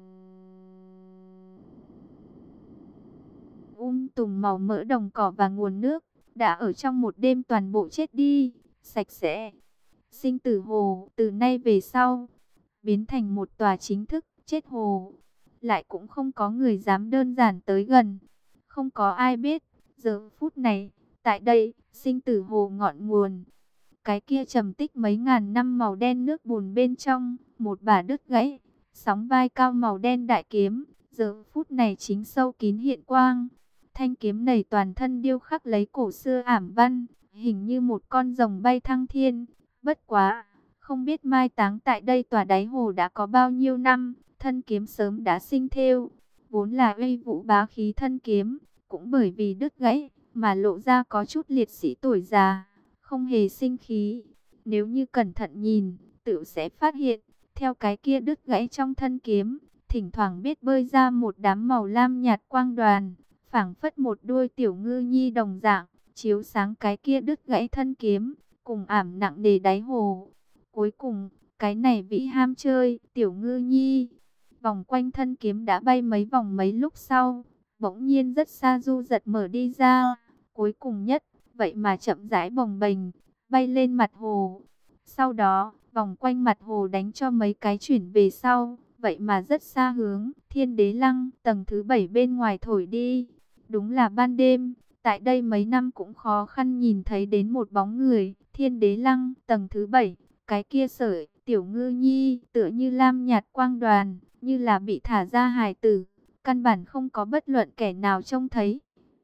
tùm màu mỡ đồng cỏ và nguồn nước, đã ở trong một đêm toàn bộ chết đi, sạch sẽ. Sinh Tử Hồ từ nay về sau, biến thành một tòa chính thức chết hồ. Lại cũng không có người dám đơn giản tới gần. Không có ai biết, giờ phút này, tại đây, Sinh Tử Hồ ngọn nguồn. Cái kia trầm tích mấy ngàn năm màu đen nước bùn bên trong, một bả đứt gãy, sóng vai cao màu đen đại kiếm, giờ phút này chính sâu kín hiện quang. Thanh kiếm này toàn thân điêu khắc lấy cổ xưa ảm văn, hình như một con rồng bay thăng thiên. Bất quá, không biết mai táng tại đây tòa đáy hồ đã có bao nhiêu năm, thân kiếm sớm đã sinh thêu. Vốn là uy vũ bá khí thân kiếm, cũng bởi vì đứt gãy, mà lộ ra có chút liệt sĩ tuổi già, không hề sinh khí. Nếu như cẩn thận nhìn, tự sẽ phát hiện, theo cái kia đứt gãy trong thân kiếm, thỉnh thoảng biết bơi ra một đám màu lam nhạt quang đoàn, phảng phất một đuôi tiểu ngư nhi đồng dạng, chiếu sáng cái kia đứt gãy thân kiếm, cùng ảm nặng nề đáy hồ. Cuối cùng, cái này vĩ ham chơi, tiểu ngư nhi, vòng quanh thân kiếm đã bay mấy vòng mấy lúc sau, bỗng nhiên rất xa du giật mở đi ra, cuối cùng nhất, vậy mà chậm rãi bồng bềnh, bay lên mặt hồ. Sau đó, vòng quanh mặt hồ đánh cho mấy cái chuyển về sau, vậy mà rất xa hướng Thiên Đế Lăng tầng thứ 7 bên ngoài thổi đi. Đúng là ban đêm, tại đây mấy năm cũng khó khăn nhìn thấy đến một bóng người. Thiên Đế Lăng tầng thứ 7, cái kia sợi tiểu ngư nhi tựa như lam nhạt quang đoàn, như là bị thả ra hài tử, căn bản không có bất luận kẻ nào trông thấy.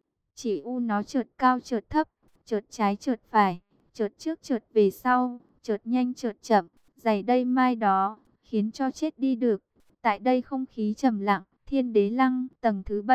Chỉ nó chợt cao chợt thấp, chợt trái chợt phải, chợt trước chợt về sau, chợt nhanh chợt chậm, giày đây mai đó, khiến cho chết đi được. Tại đây không khí trầm lặng, Thiên Đế Lăng tầng thứ 7,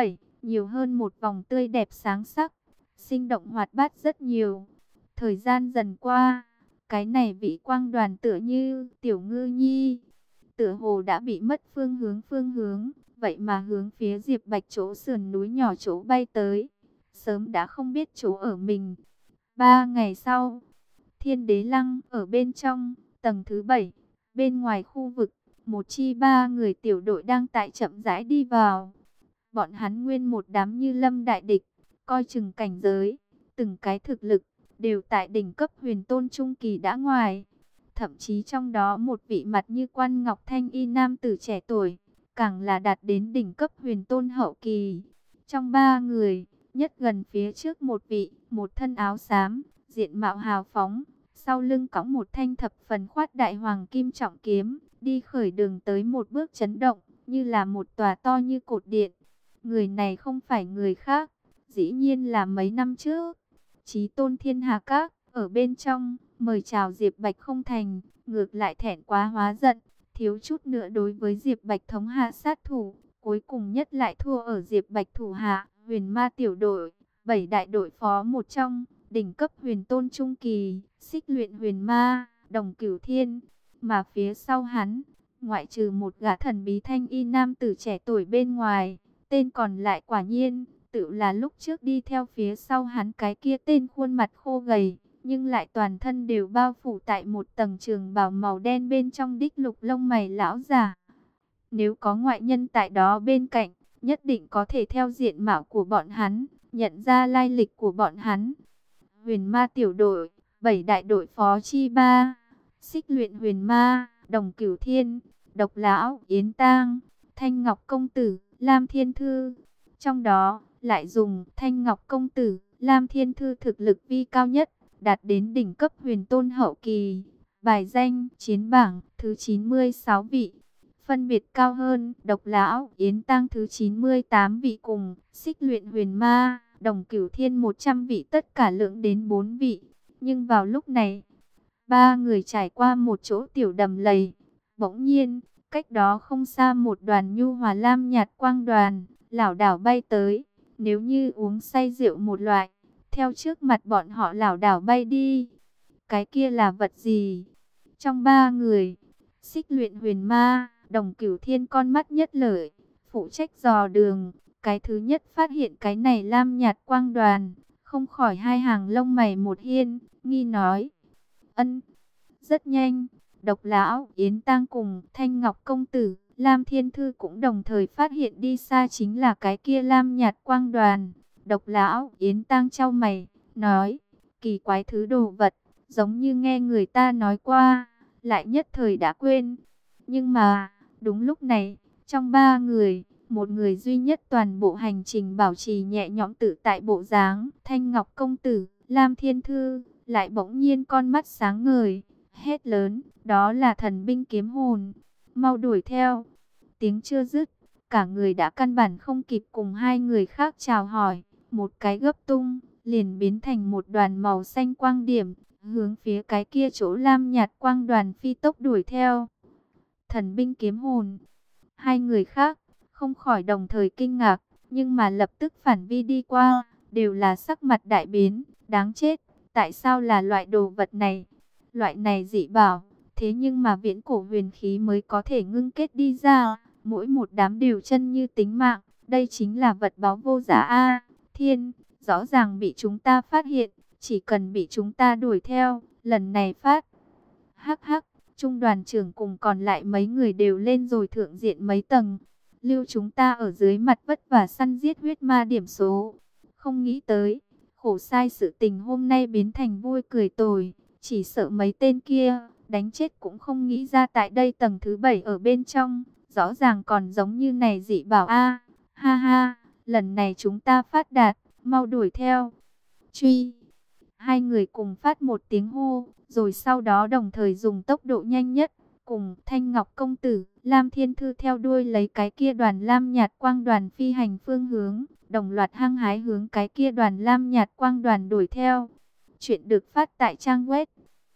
nhiều hơn một vòng tươi đẹp sáng sắc, sinh động hoạt bát rất nhiều. Thời gian dần qua, cái này vị quang đoàn tựa như tiểu ngư nhi, tựa hồ đã bị mất phương hướng, vậy mà hướng phía Diệp Bạch chỗ sườn núi nhỏ chỗ bay tới, sớm đã không biết chỗ ở mình. 3 ngày sau, Thiên Đế Lăng ở bên trong, tầng thứ 7, bên ngoài khu vực, một chi 3 người tiểu đội đang tại chậm rãi đi vào. Bọn hắn nguyên một đám như lâm đại địch, coi chừng cảnh giới, từng cái thực lực, đều tại đỉnh cấp huyền tôn trung kỳ đã ngoài. Thậm chí trong đó một vị mặt như quan ngọc thanh y nam tử trẻ tuổi, càng là đạt đến đỉnh cấp huyền tôn hậu kỳ. Trong 3 người, nhất gần phía trước một vị, một thân áo xám, diện mạo hào phóng, sau lưng cõng một thanh thập phần khoát đại hoàng kim trọng kiếm, đi khởi đường tới một bước chấn động, như là một tòa to như cột điện. Người này không phải người khác, dĩ nhiên là mấy năm trước, Chí Tôn Thiên Hà Các, ở bên trong, mời chào Diệp Bạch không thành, ngược lại thẹn quá hóa giận, thiếu chút nữa đối với Diệp Bạch thống hạ sát thủ, cuối cùng nhất lại thua ở Diệp Bạch thủ hạ, huyền ma tiểu đội, 7 đại đội phó một trong, đỉnh cấp huyền tôn trung kỳ, xích luyện huyền ma, Đồng Cửu Thiên, mà phía sau hắn, ngoại trừ một gã thần bí thanh y nam tử trẻ tuổi bên ngoài, tên còn lại quả nhiên, tự là lúc trước đi theo phía sau hắn cái kia tên khuôn mặt khô gầy, nhưng lại toàn thân đều bao phủ tại một tầng trường bào màu đen bên trong đích lục lông mày lão già. Nếu có ngoại nhân tại đó bên cạnh, nhất định có thể theo diện mạo của bọn hắn, nhận ra lai lịch của bọn hắn. Huyền ma tiểu đội, 7 đại đội phó chi 3, xích luyện huyền ma, Đồng Cửu Thiên, Độc Lão, Yến Tang, Thanh Ngọc Công Tử, Lam Thiên Thư. Trong đó, lại dùng Thanh Ngọc Công Tử, Lam Thiên Thư thực lực vi cao nhất, đạt đến đỉnh cấp huyền tôn hậu kỳ. Bài danh, chiến bảng, thứ 96 vị. Phân biệt cao hơn, Độc Lão, Yến Tang thứ 98 vị cùng, xích luyện huyền ma, Đồng Cửu Thiên 100 vị tất cả lượng đến 4 vị. Nhưng vào lúc này, 3 người trải qua một chỗ tiểu đầm lầy. Bỗng nhiên, cách đó không xa một đoàn nhu hòa lam nhạt quang đoàn, lảo đảo bay tới. Nếu như uống say rượu một loại, theo trước mặt bọn họ lảo đảo bay đi. Cái kia là vật gì? Trong 3 người, xích luyện huyền ma, Đồng Cửu Thiên con mắt nhất lợi, phụ trách dò đường. Cái thứ nhất phát hiện cái này lam nhạt quang đoàn, không khỏi hai hàng lông mày một hiên, nghi nói. Ân, rất nhanh, Độc Lão, Yến Tang cùng Thanh Ngọc Công Tử, Lam Thiên Thư cũng đồng thời phát hiện đi xa chính là cái kia lam nhạt quang đoàn. Độc Lão, Yến Tang chau mày, nói, kỳ quái thứ đồ vật, giống như nghe người ta nói qua, lại nhất thời đã quên. Nhưng mà, đúng lúc này, trong 3 người, một người duy nhất toàn bộ hành trình bảo trì nhẹ nhõm tự tại bộ dáng, Thanh Ngọc Công Tử, Lam Thiên Thư, lại bỗng nhiên con mắt sáng ngời, hét lớn, đó là thần binh kiếm hồn, mau đuổi theo. Tiếng chưa dứt, cả người đã căn bản không kịp cùng 2 người khác chào hỏi, một cái gấp tung, liền biến thành một đoàn màu xanh quang điểm, hướng phía cái kia chỗ lam nhạt quang đoàn phi tốc đuổi theo. Thần binh kiếm hồn, 2 người khác không khỏi đồng thời kinh ngạc, nhưng mà lập tức phản vi đi qua, đều là sắc mặt đại biến, đáng chết, tại sao là loại đồ vật này? Loại này dị bảo, thế nhưng mà viễn cổ huyền khí mới có thể ngưng kết đi ra, mỗi một đám đều chân như tính mạng, đây chính là vật báu vô giá a. Thiên, rõ ràng bị chúng ta phát hiện, chỉ cần bị chúng ta đuổi theo, lần này phát. Hắc hắc, trung đoàn trưởng cùng còn lại mấy người đều lên rồi thượng diện mấy tầng, lưu chúng ta ở dưới mặt vất vả săn giết huyết ma điểm số. Không nghĩ tới, khổ sai sự tình hôm nay biến thành vui cười tồi, chỉ sợ mấy tên kia, đánh chết cũng không nghĩ ra tại đây tầng thứ 7 ở bên trong, rõ ràng còn giống như này dị bảo a. Ha ha, lần này chúng ta phát đạt, mau đuổi theo. Truy. 2 người cùng phát một tiếng hô, rồi sau đó đồng thời dùng tốc độ nhanh nhất, cùng Thanh Ngọc Công Tử, Lam Thiên Thư theo đuôi lấy cái kia đoàn lam nhạt quang đoàn phi hành phương hướng, đồng loạt hăng hái hướng cái kia đoàn lam nhạt quang đoàn đuổi theo. Chuyện được phát tại trang web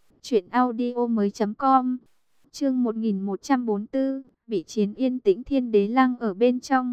truyệnaudiomoi.com. Chương 1144, bị chiến yên tĩnh Thiên Đế Lăng ở bên trong,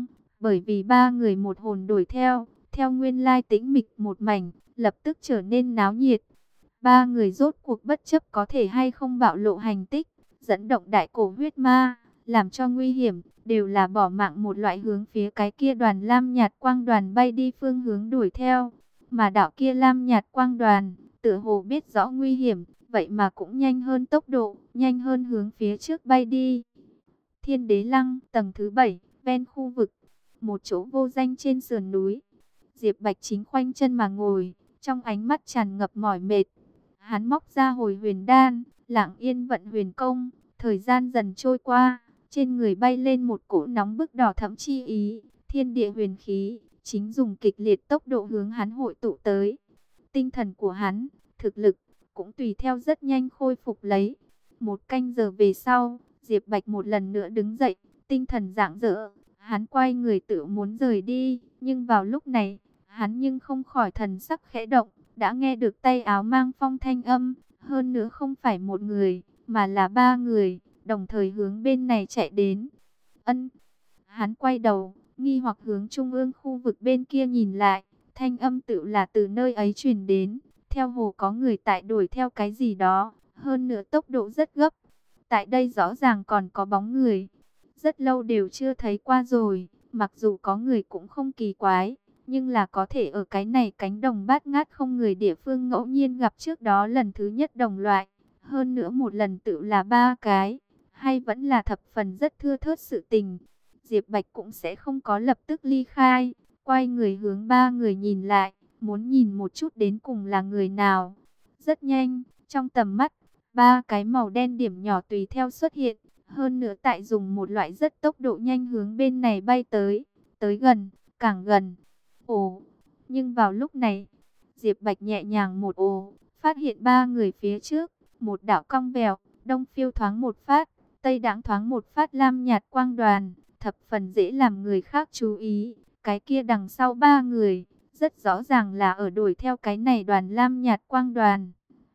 bởi vì ba người một hồn đuổi theo nguyên lai tĩnh mịch một mảnh, lập tức trở nên náo nhiệt. Ba người rốt cuộc bất chấp có thể hay không bạo lộ hành tích, dẫn động đại cổ huyết ma, làm cho nguy hiểm, đều là bỏ mạng một loại hướng phía cái kia đoàn lam nhạt quang đoàn bay đi phương hướng đuổi theo. Mà đạo kia lam nhạt quang đoàn, tựa hồ biết rõ nguy hiểm, vậy mà cũng nhanh hơn tốc độ, nhanh hơn hướng phía trước bay đi. Thiên Đế Lăng, tầng thứ 7, ven khu vực, một chỗ vô danh trên sườn núi. Diệp Bạch chính khoanh chân mà ngồi, trong ánh mắt tràn ngập mỏi mệt. Hắn móc ra hồi huyền đan, lặng yên vận huyền công, thời gian dần trôi qua, trên người bay lên một cỗ nóng bức đỏ thẫm chi ý, thiên địa huyền khí, chính dùng kịch liệt tốc độ hướng hắn hội tụ tới. Tinh thần của hắn, thực lực, cũng tùy theo rất nhanh khôi phục lấy. Một canh giờ về sau, Diệp Bạch một lần nữa đứng dậy, tinh thần rạng rỡ, hắn quay người tự muốn rời đi, nhưng vào lúc này, hắn nhưng không khỏi thần sắc khẽ động, đã nghe được tay áo mang phong thanh âm, hơn nữa không phải một người, mà là ba người, đồng thời hướng bên này chạy đến. Ân, hắn quay đầu, nghi hoặc hướng trung ương khu vực bên kia nhìn lại, thanh âm tự là từ nơi ấy truyền đến, theo hồ có người tại đuổi theo cái gì đó, hơn nữa tốc độ rất gấp. Tại đây rõ ràng còn có bóng người, rất lâu đều chưa thấy qua rồi, mặc dù có người cũng không kỳ quái, nhưng là có thể ở cái này cánh đồng bát ngát không người địa phương ngẫu nhiên gặp trước đó lần thứ nhất đồng loại, hơn nữa một lần tự là ba cái, hay vẫn là thập phần rất thưa thớt sự tình. Diệp Bạch cũng sẽ không có lập tức ly khai, quay người hướng ba người nhìn lại, muốn nhìn một chút đến cùng là người nào. Rất nhanh, trong tầm mắt, ba cái màu đen điểm nhỏ tùy theo xuất hiện, hơn nữa tại dùng một loại rất tốc độ nhanh hướng bên này bay tới gần, càng gần. Ồ, nhưng vào lúc này, Diệp Bạch nhẹ nhàng một ồ, phát hiện ba người phía trước, một đạo cong vèo, đông phiêu thoáng một phát, tây đãng thoáng một phát lam nhạt quang đoàn, thập phần dễ làm người khác chú ý. Cái kia đằng sau ba người, rất rõ ràng là ở đuổi theo cái này đoàn lam nhạt quang đoàn.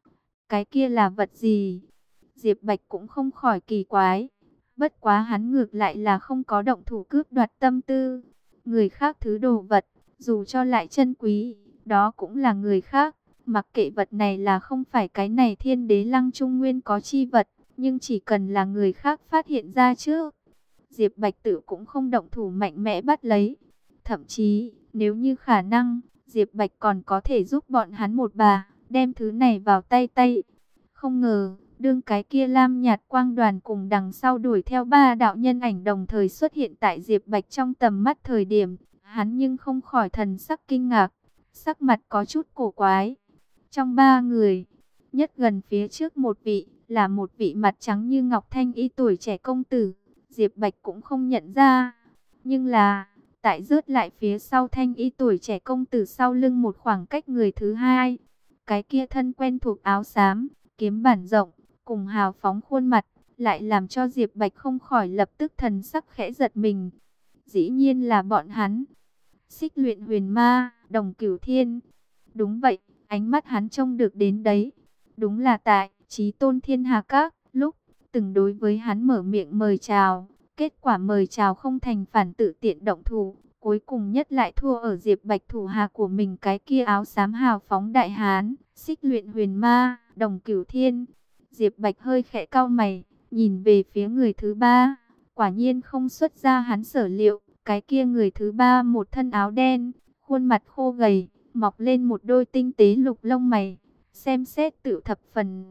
Cái kia là vật gì? Diệp Bạch cũng không khỏi kỳ quái. Bất quá hắn ngược lại là không có động thủ cướp đoạt tâm tư. Người khác thứ đồ vật, dù cho lại chân quý, đó cũng là người khác. Mặc kệ vật này là không phải cái này Thiên Đế Lăng Trung Nguyên có chi vật, nhưng chỉ cần là người khác phát hiện ra trước, Diệp Bạch Tử cũng không động thủ mạnh mẽ bắt lấy. Thậm chí, nếu như khả năng, Diệp Bạch còn có thể giúp bọn hắn một bà, đem thứ này vào tay. Không ngờ, đương cái kia lam nhạt quang đoàn cùng đằng sau đuổi theo ba đạo nhân ảnh đồng thời xuất hiện tại Diệp Bạch trong tầm mắt thời điểm, hắn nhưng không khỏi thần sắc kinh ngạc, sắc mặt có chút cổ quái. Trong ba người, nhất gần phía trước một vị, là một vị mặt trắng như ngọc thanh y tuổi trẻ công tử, Diệp Bạch cũng không nhận ra. Nhưng là, tại rớt lại phía sau thanh y tuổi trẻ công tử sau lưng một khoảng cách người thứ hai, cái kia thân quen thuộc áo xám, kiếm bản rộng, cùng hào phóng khuôn mặt, lại làm cho Diệp Bạch không khỏi lập tức thần sắc khẽ giật mình. Dĩ nhiên là bọn hắn. Xích Luyện Huyền Ma, Đồng Cửu Thiên. Đúng vậy, ánh mắt hắn trông được đến đấy. Đúng là tại Chí Tôn Thiên Hà Các, lúc từng đối với hắn mở miệng mời chào, kết quả mời chào không thành, phản tự tiện động thủ, cuối cùng nhất lại thua ở Diệp Bạch thủ hạ của mình cái kia áo xám hào phóng đại hán. Xích Luyện Huyền Ma, Đồng Cửu Thiên. Diệp Bạch hơi khẽ cau mày, nhìn về phía người thứ ba, quả nhiên không xuất ra hắn sở liệu. Cái kia người thứ ba một thân áo đen, khuôn mặt khô gầy, mọc lên một đôi tinh tế lục lông mày, xem xét tự thập phần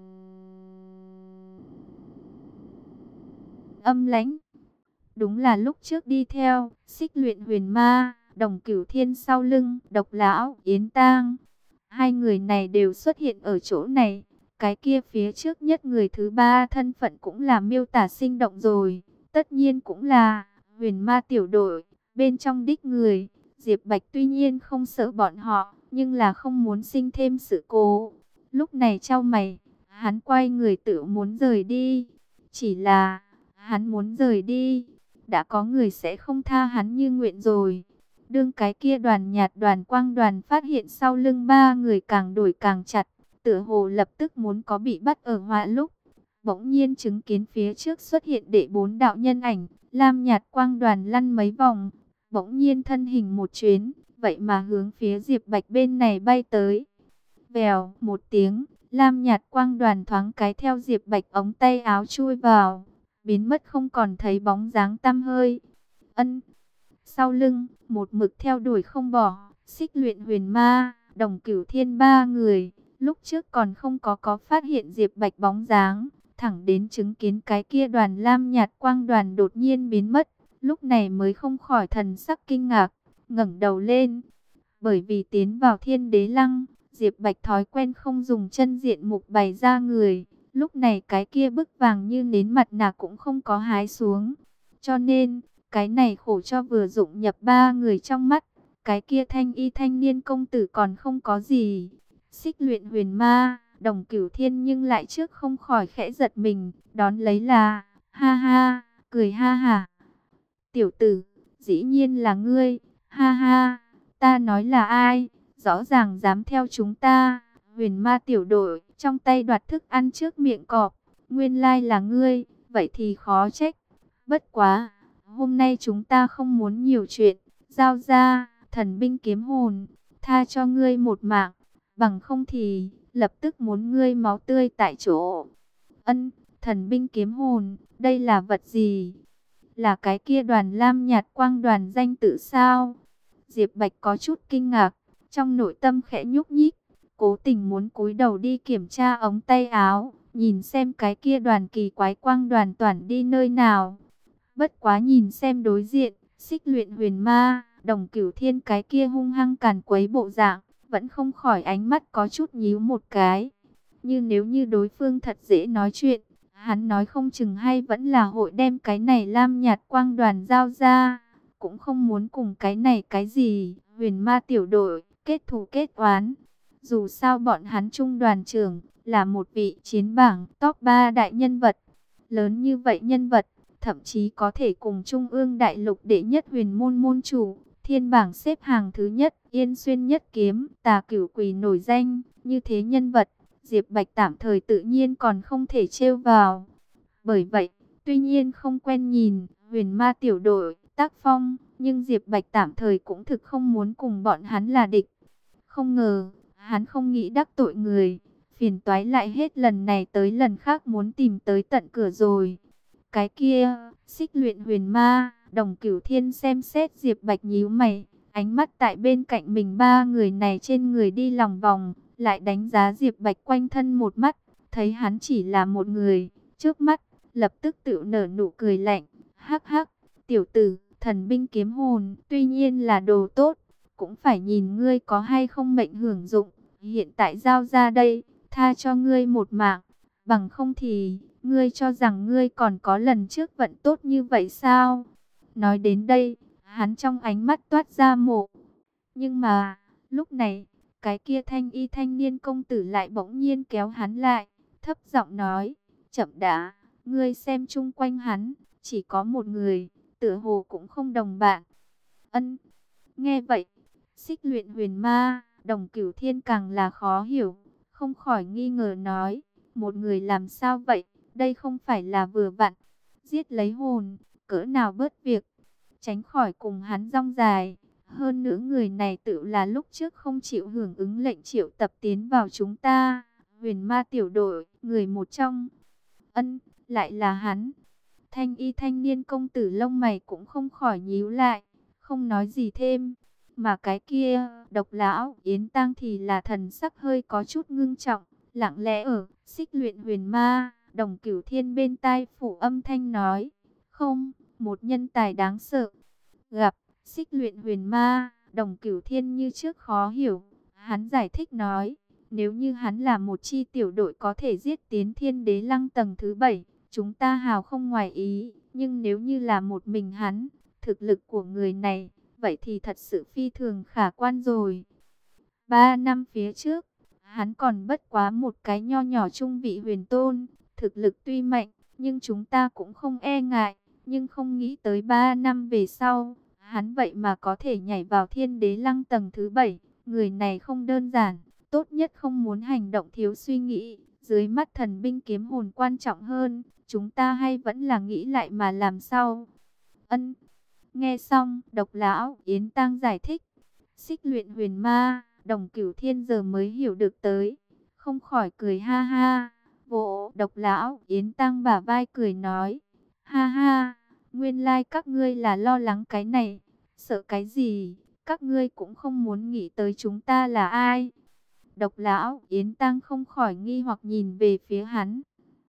âm lãnh. Đúng là lúc trước đi theo Xích Luyện Huyền Ma, Đồng Cửu Thiên sau lưng Độc Lão, Yến Tang. Hai người này đều xuất hiện ở chỗ này. Cái kia phía trước nhất người thứ ba thân phận cũng là miêu tả sinh động rồi, tất nhiên cũng là Huyền Ma tiểu đội bên trong đích người. Diệp Bạch tuy nhiên không sợ bọn họ, nhưng là không muốn sinh thêm sự cố. Lúc này chau mày, hắn quay người tự muốn rời đi. Chỉ là, hắn muốn rời đi, đã có người sẽ không tha hắn như nguyện rồi. Đương cái kia đoàn nhạt đoàn quang đoàn phát hiện sau lưng ba người càng đổi càng chặt, tựa hồ lập tức muốn có bị bắt ở họa lúc. Bỗng nhiên chứng kiến phía trước xuất hiện đệ bốn đạo nhân ảnh, lam nhạt quang đoàn lăn mấy vòng, bỗng nhiên thân hình một chuyến, vậy mà hướng phía Diệp Bạch bên này bay tới. Vèo một tiếng, lam nhạt quang đoàn thoáng cái theo Diệp Bạch ống tay áo chui vào, biến mất không còn thấy bóng dáng tăm hơi. Ân. Sau lưng, một mực theo đuổi không bỏ, Xích Luyện Huyền Ma, Đồng Cửu Thiên ba người, lúc trước còn không có phát hiện Diệp Bạch bóng dáng, thẳng đến chứng kiến cái kia đoàn lam nhạt quang đoàn đột nhiên biến mất, lúc này mới không khỏi thần sắc kinh ngạc, ngẩng đầu lên. Bởi vì tiến vào Thiên Đế Lăng, Diệp Bạch thói quen không dùng chân diện mục bày ra người, lúc này cái kia bức vàng như nến mặt nạ cũng không có hái xuống, cho nên cái này khổ cho vừa dụng nhập ba người trong mắt, cái kia thanh y thanh niên công tử còn không có gì. Xích Luyện Huyền Ma, Đồng Cửu Thiên nhưng lại trước không khỏi khẽ giật mình, đón lấy là, ha ha, cười ha hả. Tiểu tử, dĩ nhiên là ngươi, ha ha, ta nói là ai, rõ ràng dám theo chúng ta. Huyền Ma tiểu đội, trong tay đoạt thức ăn trước miệng cọp, nguyên lai là ngươi, vậy thì khó trách. Bất quá, hôm nay chúng ta không muốn nhiều chuyện, giao ra thần binh kiếm hồn, tha cho ngươi một mạng, bằng không thì lập tức muốn ngươi máu tươi tại chỗ. Ân, thần binh kiếm hồn, đây là vật gì? Là cái kia đoàn lam nhạt quang đoàn danh tự sao? Diệp Bạch có chút kinh ngạc, trong nội tâm khẽ nhúc nhích, cố tình muốn cúi đầu đi kiểm tra ống tay áo, nhìn xem cái kia đoàn kỳ quái quang đoàn toàn đi nơi nào. Bất quá nhìn xem đối diện, Xích Luyện Huyền Ma, Đồng Cửu Thiên cái kia hung hăng càn quấy bộ dạng, vẫn không khỏi ánh mắt có chút nhíu một cái. Như nếu như đối phương thật dễ nói chuyện, hắn nói không chừng hay vẫn là hội đem cái này lam nhạt quang đoàn giao ra. Cũng không muốn cùng cái này cái gì, Huyền Ma tiểu đội, kết thù kết oán. Dù sao bọn hắn trung đoàn trưởng, là một vị chiến bảng top 3 đại nhân vật. Lớn như vậy nhân vật, thậm chí có thể cùng Trung ương đại lục đệ nhất huyền môn môn chủ, thiên bảng xếp hàng thứ nhất, Yên Xuyên nhất kiếm, Tà Cửu Quỳ nổi danh, như thế nhân vật, Diệp Bạch tạm thời tự nhiên còn không thể trêu vào. Bởi vậy, tuy nhiên không quen nhìn Huyền Ma tiểu đội tác phong, nhưng Diệp Bạch tạm thời cũng thực không muốn cùng bọn hắn là địch. Không ngờ, hắn không nghĩ đắc tội người, phiền toái lại hết lần này tới lần khác muốn tìm tới tận cửa rồi. Cái kia, Xích Luyện Huyền Ma, Đồng Cửu Thiên xem xét Diệp Bạch nhíu mày, ánh mắt tại bên cạnh mình ba người này trên người đi lòng vòng, lại đánh giá Diệp Bạch quanh thân một mắt, thấy hắn chỉ là một người, trước mắt, lập tức tự nở nụ cười lạnh, hắc hắc, tiểu tử, thần binh kiếm hồn, tuy nhiên là đồ tốt, cũng phải nhìn ngươi có hay không mệnh hưởng dụng, hiện tại giao ra đây, tha cho ngươi một mạng, bằng không thì ngươi cho rằng ngươi còn có lần trước vận tốt như vậy sao? Nói đến đây, hắn trong ánh mắt toát ra mộ. Nhưng mà, lúc này, cái kia thanh y thanh niên công tử lại bỗng nhiên kéo hắn lại, thấp giọng nói, chậm đã, ngươi xem chung quanh hắn, chỉ có một người, tựa hồ cũng không đồng bạn. Ân, nghe vậy, Xích Luyện Huyền Ma, Đồng Cửu Thiên càng là khó hiểu, không khỏi nghi ngờ nói, một người làm sao vậy? Đây không phải là vừa vặn, giết lấy hồn, cỡ nào bớt việc, tránh khỏi cùng hắn rong dài. Hơn nữa người này tự là lúc trước không chịu hưởng ứng lệnh triệu tập tiến vào chúng ta, Huyền Ma tiểu đội, người một trong. Ân, lại là hắn. Thanh y thanh niên công tử lông mày cũng không khỏi nhíu lại, không nói gì thêm. Mà cái kia, Độc lão Yến Tăng thì là thần sắc hơi có chút ngưng trọng, lặng lẽ ở Xích Luyện Huyền Ma, Đồng Cửu Thiên bên tai phủ âm thanh nói, không, một nhân tài đáng sợ. Gặp Xích Luyện Huyền Ma, Đồng Cửu Thiên như trước khó hiểu, hắn giải thích nói, nếu như hắn là một chi tiểu đội có thể giết tiến Thiên Đế Lăng tầng thứ 7, chúng ta hào không ngoài ý, nhưng nếu như là một mình hắn, thực lực của người này, vậy thì thật sự phi thường khả quan rồi. 3 năm phía trước, hắn còn bất quá một cái nho nhỏ trung vị huyền tôn, thực lực tuy mạnh, nhưng chúng ta cũng không e ngại, nhưng không nghĩ tới 3 năm về sau, hắn vậy mà có thể nhảy vào Thiên Đế Lăng tầng thứ 7, người này không đơn giản, tốt nhất không muốn hành động thiếu suy nghĩ, dưới mắt thần binh kiếm hồn quan trọng hơn, chúng ta hay vẫn là nghĩ lại mà làm sao. Ân, Nghe xong, Độc Lão Yến Tăng giải thích. Xích luyện huyền ma, Đồng Cửu Thiên giờ mới hiểu được tới. Không khỏi cười ha ha. Vỗ Độc Lão Yến Tăng bả vai cười nói. Ha ha, nguyên lai các ngươi là lo lắng cái này. Sợ cái gì, các ngươi cũng không muốn nghĩ tới chúng ta là ai. Độc Lão Yến Tăng không khỏi nghi hoặc nhìn về phía hắn.